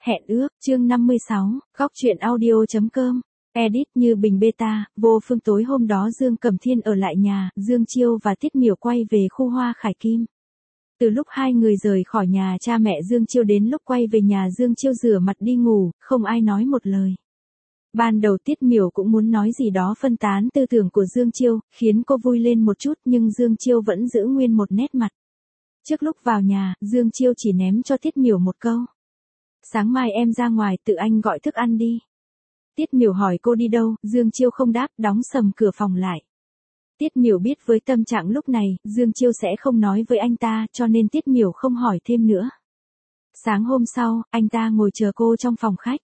Hẹn ước, chương 56, góc truyện audio.com. Edit Như Bình beta, vô phương. Tối hôm đó Dương Cẩm Thiên ở lại nhà, Dương Chiêu và Tiết Miểu quay về khu Hoa Khải Kim. Từ lúc hai người rời khỏi nhà cha mẹ Dương Chiêu đến lúc quay về nhà Dương Chiêu rửa mặt đi ngủ, không ai nói một lời. Ban đầu Tiết Miểu cũng muốn nói gì đó phân tán tư tưởng của Dương Chiêu, khiến cô vui lên một chút nhưng Dương Chiêu vẫn giữ nguyên một nét mặt. Trước lúc vào nhà, Dương Chiêu chỉ ném cho Tiết Miểu một câu. Sáng mai em ra ngoài tự anh gọi thức ăn đi. Tiết Miểu hỏi cô đi đâu, Dương Chiêu không đáp, đóng sầm cửa phòng lại. Tiết Miểu biết với tâm trạng lúc này, Dương Chiêu sẽ không nói với anh ta cho nên Tiết Miểu không hỏi thêm nữa. Sáng hôm sau, anh ta ngồi chờ cô trong phòng khách.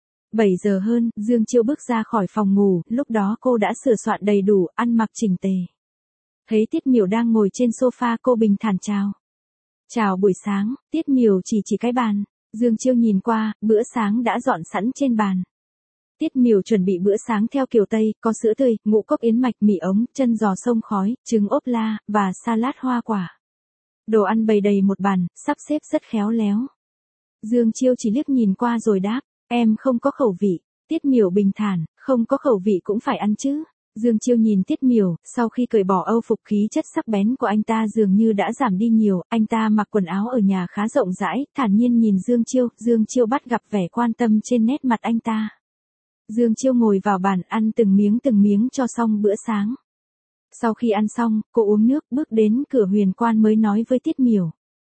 7 giờ hơn, Dương Chiêu bước ra khỏi phòng ngủ, lúc đó cô đã sửa soạn đầy đủ, ăn mặc chỉnh tề. Thấy Tiết Miểu đang ngồi trên sofa cô bình thản chào. Chào buổi sáng, Tiết Miểu chỉ cái bàn. Dương Chiêu nhìn qua, bữa sáng đã dọn sẵn trên bàn. Tiết Miểu chuẩn bị bữa sáng theo kiểu Tây, có sữa tươi, ngũ cốc yến mạch, mì ống, chân giò sông khói, trứng ốp la, và salad hoa quả. Đồ ăn bày đầy một bàn, sắp xếp rất khéo léo. Dương Chiêu chỉ liếc nhìn qua rồi đáp, em không có khẩu vị. Tiết Miểu bình thản, không có khẩu vị cũng phải ăn chứ. Dương Chiêu nhìn Tiết Miểu, sau khi cởi bỏ âu phục khí chất sắc bén của anh ta dường như đã giảm đi nhiều, anh ta mặc quần áo ở nhà khá rộng rãi, thản nhiên nhìn Dương Chiêu bắt gặp vẻ quan tâm trên nét mặt anh ta. Dương Chiêu ngồi vào bàn ăn từng miếng cho xong bữa sáng. Sau khi ăn xong, cô uống nước, bước đến cửa Huyền Quan mới nói với Tiết Miểu.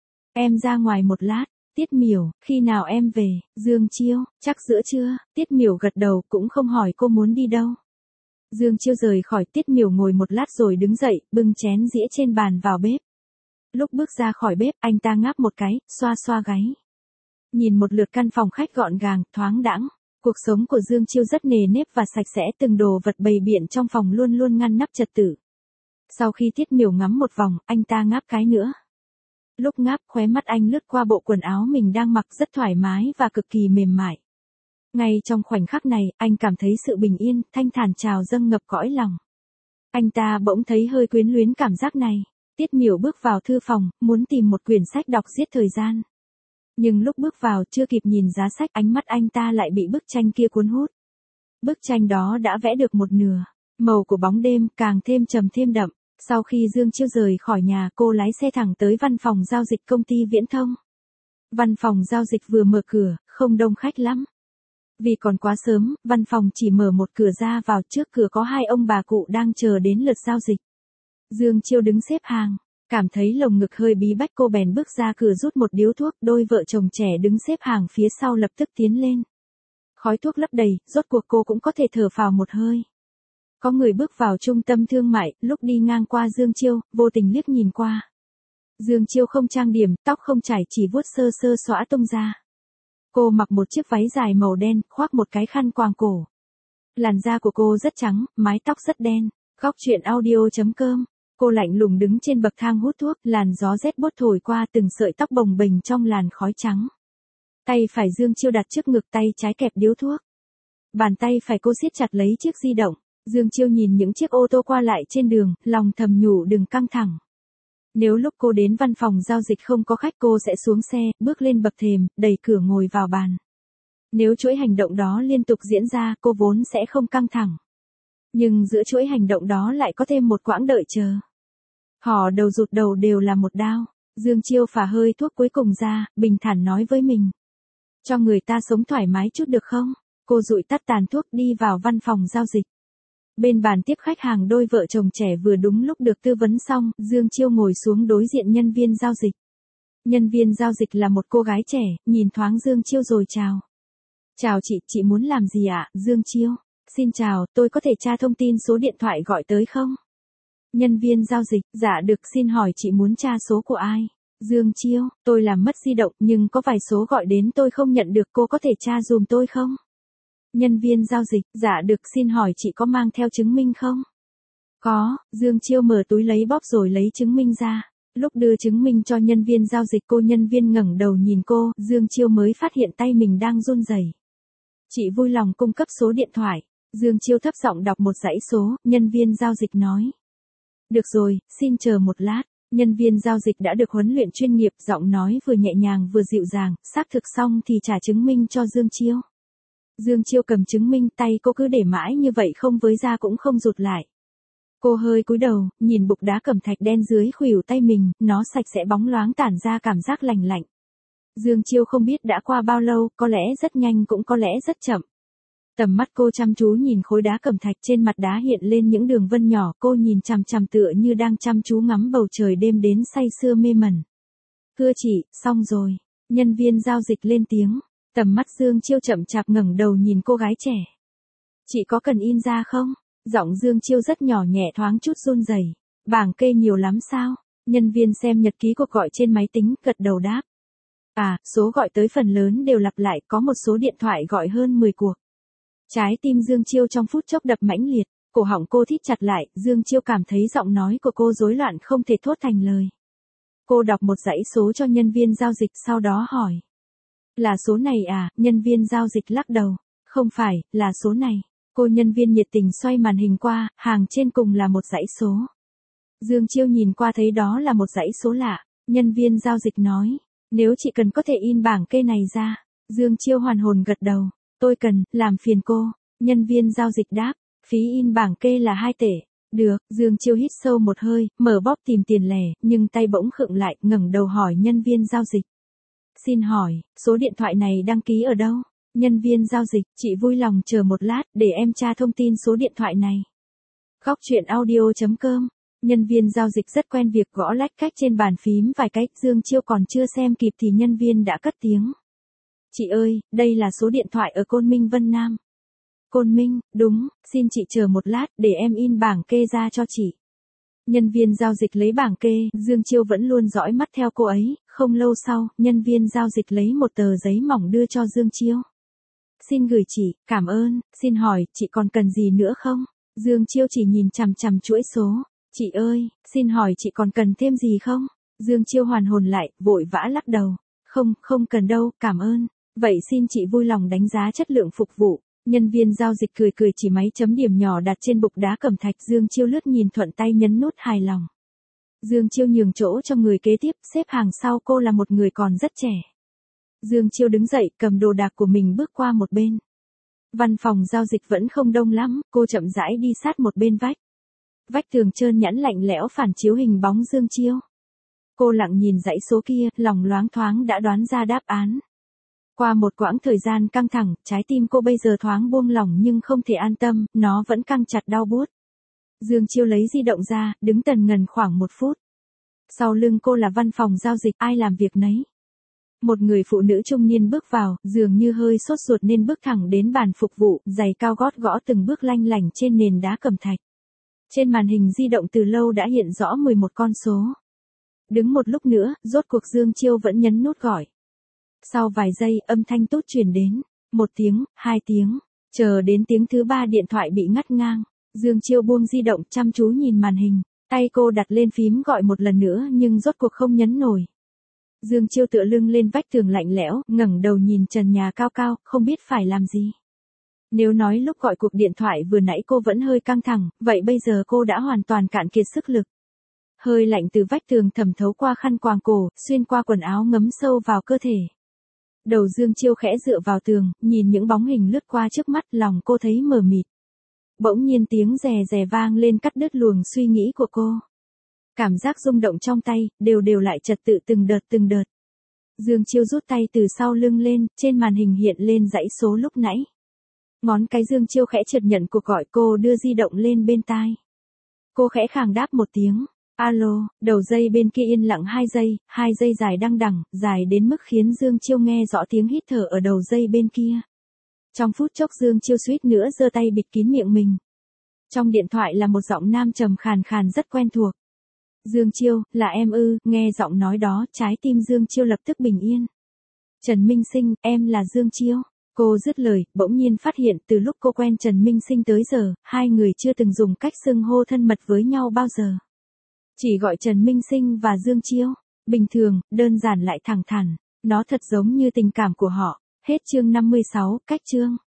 Em ra ngoài một lát. Tiết Miểu, khi nào em về? Dương Chiêu, chắc giữa trưa. Tiết Miểu gật đầu cũng không hỏi cô muốn đi đâu. Dương Chiêu rời khỏi, Tiết Miểu ngồi một lát rồi đứng dậy, bưng chén dĩa trên bàn vào bếp. Lúc bước ra khỏi bếp, anh ta ngáp một cái, xoa gáy. Nhìn một lượt căn phòng khách gọn gàng, thoáng đãng. Cuộc sống của Dương Chiêu rất nề nếp và sạch sẽ, từng đồ vật bày biện trong phòng luôn luôn ngăn nắp trật tự. Sau khi Tiết Miểu ngắm một vòng, anh ta ngáp cái nữa. Lúc ngáp, khóe mắt anh lướt qua bộ quần áo mình đang mặc rất thoải mái và cực kỳ mềm mại. Ngay trong khoảnh khắc này, anh cảm thấy sự bình yên, thanh thản trào dâng ngập cõi lòng. Anh ta bỗng thấy hơi quyến luyến cảm giác này. Tiết Miểu bước vào thư phòng, muốn tìm một quyển sách đọc giết thời gian. Nhưng lúc bước vào chưa kịp nhìn giá sách, ánh mắt anh ta lại bị bức tranh kia cuốn hút. Bức tranh đó đã vẽ được một nửa, màu của bóng đêm càng thêm trầm thêm đậm. Sau khi Dương Chiêu rời khỏi nhà, cô lái xe thẳng tới văn phòng giao dịch công ty viễn thông. Văn phòng giao dịch vừa mở cửa, không đông khách lắm. Vì còn quá sớm, văn phòng chỉ mở một cửa ra vào, trước cửa có hai ông bà cụ đang chờ đến lượt giao dịch. Dương Chiêu đứng xếp hàng, cảm thấy lồng ngực hơi bí bách, cô bèn bước ra cửa rút một điếu thuốc, đôi vợ chồng trẻ đứng xếp hàng phía sau lập tức tiến lên. Khói thuốc lấp đầy, rốt cuộc cô cũng có thể thở phào một hơi. Có người bước vào trung tâm thương mại, lúc đi ngang qua Dương Chiêu, vô tình liếc nhìn qua. Dương Chiêu không trang điểm, tóc không chải, chỉ vuốt sơ xõa tung ra. Cô mặc một chiếc váy dài màu đen, khoác một cái khăn quàng cổ. Làn da của cô rất trắng, mái tóc rất đen. Góc truyện audio.com. Cô lạnh lùng đứng trên bậc thang hút thuốc, làn gió rét buốt thổi qua từng sợi tóc bồng bềnh trong làn khói trắng. Tay phải Dương Chiêu đặt trước ngực, tay trái kẹp điếu thuốc. Bàn tay phải cô siết chặt lấy chiếc di động. Dương Chiêu nhìn những chiếc ô tô qua lại trên đường, lòng thầm nhủ đừng căng thẳng. Nếu lúc cô đến văn phòng giao dịch không có khách, cô sẽ xuống xe, bước lên bậc thềm, đẩy cửa ngồi vào bàn. Nếu chuỗi hành động đó liên tục diễn ra, cô vốn sẽ không căng thẳng. Nhưng giữa chuỗi hành động đó lại có thêm một quãng đợi chờ. Hỏ đầu rụt đầu đều là một đao. Dương Chiêu phả hơi thuốc cuối cùng ra, bình thản nói với mình. Cho người ta sống thoải mái chút được không? Cô dụi tắt tàn thuốc đi vào văn phòng giao dịch. Bên bàn tiếp khách hàng, đôi vợ chồng trẻ vừa đúng lúc được tư vấn xong, Dương Chiêu ngồi xuống đối diện nhân viên giao dịch. Nhân viên giao dịch là một cô gái trẻ, nhìn thoáng Dương Chiêu rồi chào. Chào chị muốn làm gì ạ? Dương Chiêu. Xin chào, tôi có thể tra thông tin số điện thoại gọi tới không? Nhân viên giao dịch, dạ được, xin hỏi chị muốn tra số của ai? Dương Chiêu, tôi làm mất di động nhưng có vài số gọi đến tôi không nhận được, cô có thể tra dùm tôi không? Nhân viên giao dịch, dạ được, xin hỏi chị có mang theo chứng minh không? Có. Dương Chiêu mở túi lấy bóp rồi lấy chứng minh ra. Lúc đưa chứng minh cho nhân viên giao dịch, nhân viên ngẩng đầu nhìn cô, Dương Chiêu mới phát hiện tay mình đang run rẩy. Chị vui lòng cung cấp số điện thoại. Dương Chiêu thấp giọng đọc một dãy số, nhân viên giao dịch nói. Được rồi, xin chờ một lát. Nhân viên giao dịch đã được huấn luyện chuyên nghiệp, giọng nói vừa nhẹ nhàng vừa dịu dàng, xác thực xong thì trả chứng minh cho Dương Chiêu. Dương Chiêu cầm chứng minh, tay cô cứ để mãi như vậy không với ra cũng không rụt lại. Cô hơi cúi đầu, nhìn bục đá cẩm thạch đen dưới khuỷu tay mình, nó sạch sẽ bóng loáng tản ra cảm giác lành lạnh. Dương Chiêu không biết đã qua bao lâu, có lẽ rất nhanh cũng có lẽ rất chậm. Tầm mắt cô chăm chú nhìn khối đá cẩm thạch, trên mặt đá hiện lên những đường vân nhỏ, cô nhìn chằm chằm tựa như đang chăm chú ngắm bầu trời đêm đến say sưa mê mẩn. Thưa chị, xong rồi. Nhân viên giao dịch lên tiếng. Tầm mắt Dương Chiêu chậm chạp ngẩng đầu nhìn cô gái trẻ. Chị có cần in ra không? Giọng Dương Chiêu rất nhỏ nhẹ thoáng chút run rẩy. Bảng kê nhiều lắm sao? Nhân viên xem nhật ký cuộc gọi trên máy tính, gật đầu đáp. À, số gọi tới phần lớn đều lặp lại, có một số điện thoại gọi hơn 10 cuộc. Trái tim Dương Chiêu trong phút chốc đập mãnh liệt, cổ họng cô thít chặt lại, Dương Chiêu cảm thấy giọng nói của cô rối loạn không thể thốt thành lời. Cô đọc một dãy số cho nhân viên giao dịch sau đó hỏi. Là số này à? Nhân viên giao dịch lắc đầu. Không phải, là số này. Cô nhân viên nhiệt tình xoay màn hình qua, hàng trên cùng là một dãy số. Dương Chiêu nhìn qua thấy đó là một dãy số lạ. Nhân viên giao dịch nói, nếu chị cần có thể in bảng kê này ra. Dương Chiêu hoàn hồn gật đầu. Tôi cần, làm phiền cô. Nhân viên giao dịch đáp, phí in bảng kê là 2 tệ. Được, Dương Chiêu hít sâu một hơi, mở bóp tìm tiền lẻ, nhưng tay bỗng khựng lại, ngẩng đầu hỏi nhân viên giao dịch. Xin hỏi, số điện thoại này đăng ký ở đâu? Nhân viên giao dịch, chị vui lòng chờ một lát, để em tra thông tin số điện thoại này. Góc truyện audio.com. Nhân viên giao dịch rất quen việc gõ lách cách trên bàn phím vài cách, Dương Chiêu còn chưa xem kịp thì nhân viên đã cất tiếng. Chị ơi, đây là số điện thoại ở Côn Minh Vân Nam. Côn Minh, đúng, xin chị chờ một lát, để em in bảng kê ra cho chị. Nhân viên giao dịch lấy bảng kê, Dương Chiêu vẫn luôn dõi mắt theo cô ấy, không lâu sau, nhân viên giao dịch lấy một tờ giấy mỏng đưa cho Dương Chiêu. Xin gửi chị, cảm ơn, xin hỏi, chị còn cần gì nữa không? Dương Chiêu chỉ nhìn chằm chằm chuỗi số. Chị ơi, xin hỏi chị còn cần thêm gì không? Dương Chiêu hoàn hồn lại, vội vã lắc đầu. Không, không cần đâu, cảm ơn. Vậy xin chị vui lòng đánh giá chất lượng phục vụ. Nhân viên giao dịch cười cười chỉ máy chấm điểm nhỏ đặt trên bục đá cẩm thạch. Dương Chiêu lướt nhìn thuận tay nhấn nút hài lòng. Dương Chiêu nhường chỗ cho người kế tiếp, xếp hàng sau cô là một người còn rất trẻ. Dương Chiêu đứng dậy, cầm đồ đạc của mình bước qua một bên. Văn phòng giao dịch vẫn không đông lắm, cô chậm rãi đi sát một bên vách. Vách tường trơn nhẵn lạnh lẽo phản chiếu hình bóng Dương Chiêu. Cô lặng nhìn dãy số kia, lòng loáng thoáng đã đoán ra đáp án. Qua một quãng thời gian căng thẳng, trái tim cô bây giờ thoáng buông lỏng nhưng không thể an tâm, nó vẫn căng chặt đau buốt. Dương Chiêu lấy di động ra, đứng tần ngần khoảng 1 phút. Sau lưng cô là văn phòng giao dịch, ai làm việc nấy. Một người phụ nữ trung niên bước vào, dường như hơi sốt ruột nên bước thẳng đến bàn phục vụ, giày cao gót gõ từng bước lanh lảnh trên nền đá cẩm thạch. Trên màn hình di động từ lâu đã hiện rõ 11 con số. Đứng một lúc nữa, rốt cuộc Dương Chiêu vẫn nhấn nút gọi. Sau vài giây, âm thanh tốt truyền đến. 1 tiếng, 2 tiếng. Chờ đến tiếng thứ 3 điện thoại bị ngắt ngang. Dương Chiêu buông di động chăm chú nhìn màn hình. Tay cô đặt lên phím gọi một lần nữa nhưng rốt cuộc không nhấn nổi. Dương Chiêu tựa lưng lên vách tường lạnh lẽo, ngẩng đầu nhìn trần nhà cao cao, không biết phải làm gì. Nếu nói lúc gọi cuộc điện thoại vừa nãy cô vẫn hơi căng thẳng, vậy bây giờ cô đã hoàn toàn cạn kiệt sức lực. Hơi lạnh từ vách tường thẩm thấu qua khăn quàng cổ, xuyên qua quần áo ngấm sâu vào cơ thể. Đầu Dương Chiêu khẽ dựa vào tường, nhìn những bóng hình lướt qua trước mắt, lòng cô thấy mờ mịt. Bỗng nhiên tiếng rè rè vang lên cắt đứt luồng suy nghĩ của cô. Cảm giác rung động trong tay, đều lại trật tự từng đợt. Dương Chiêu rút tay từ sau lưng lên, trên màn hình hiện lên dãy số lúc nãy. Ngón cái Dương Chiêu khẽ chợt nhận cuộc gọi, cô đưa di động lên bên tai. Cô khẽ khàng đáp một tiếng. Alo, đầu dây bên kia yên lặng 2 giây dài đăng đẳng, dài đến mức khiến Dương Chiêu nghe rõ tiếng hít thở ở đầu dây bên kia. Trong phút chốc Dương Chiêu suýt nữa giơ tay bịt kín miệng mình. Trong điện thoại là một giọng nam trầm khàn khàn rất quen thuộc. Dương Chiêu, là em ư? Nghe giọng nói đó, trái tim Dương Chiêu lập tức bình yên. Trần Minh Sinh, em là Dương Chiêu. Cô dứt lời, bỗng nhiên phát hiện từ lúc cô quen Trần Minh Sinh tới giờ, hai người chưa từng dùng cách xưng hô thân mật với nhau bao giờ. Chỉ gọi Trần Minh Sinh và Dương Chiêu. Bình thường, đơn giản lại thẳng thắn. Nó thật giống như tình cảm của họ. Hết chương 56, cách chương.